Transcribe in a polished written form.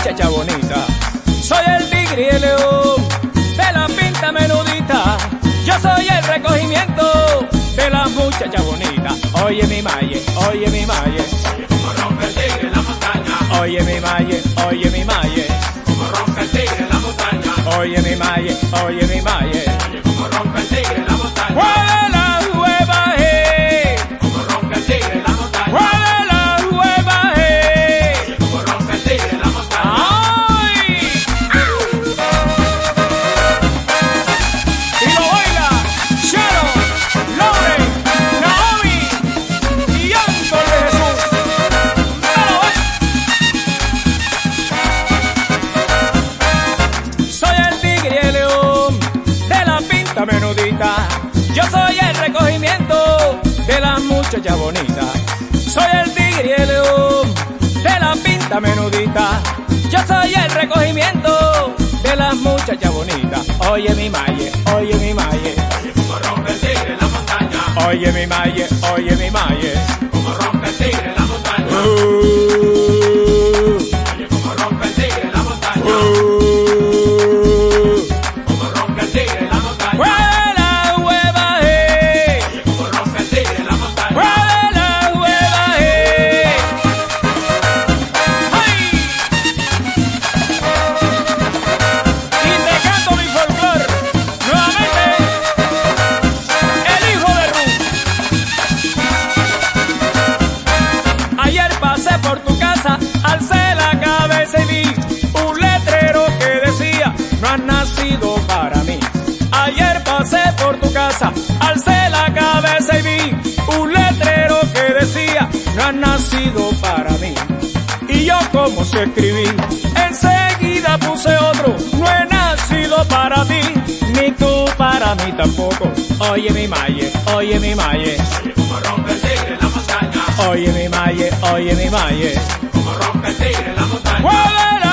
muchacha bonita. Soy el tigre y el león de la pinta menudita. Yo soy el recogimiento de la muchacha bonita. Oye mi maye, oye mi maye, Oye como rompe el tigre en la montaña. oye mi maye, oye mi maye, Como rompe el tigre en la montaña. oye mi maye, oye mi maye. Oye como rompe el tigre en la montaña. ¡Huele la hueva, Como rompe el tigre en la montaña. ¡huele la hueva, Oye como rompe el tigre en la montaña. ¡Ay! Y lo baila Sharon, Lauren, Naomi y Ángel de Jesús. ¡Pero soy el tigre y el león de la pinta menudita. Yo soy el recogimiento de la muchacha bonita. Soy el tigre y el león de la pinta menudita. Yo soy el recogimiento de las muchachas bonitas. Oye mi maye, oye mi maye, Oye como rompe el tigre en la montaña. oye mi maye, oye mi maye. Como rompe el tigre en la montaña. Oye como rompe el tigre en la montaña. Como rompe el tigre en la montaña. ¡Huela hueva, Oye como rompe el tigre en la montaña. ¡huela hueva, ¡ay! Y te canto mi folclor nuevamente, el hijo de Ruth. Ayer pasé por tu casa, alcé la cabeza y vi un letrero que decía: no has nacido para mí. Ayer pasé por tu casa, alcé la cabeza y vi un letrero que decía: no has nacido para mí. Y yo como se escribí, enseguida puse otro: no he nacido para ti, ni tú para mí tampoco. Oye mi maye, oye mi maye, Oye como rompe el tigre en la montaña. oye mi maye, oye mi maye. Como rompe el tigre en la montaña. ¡Huele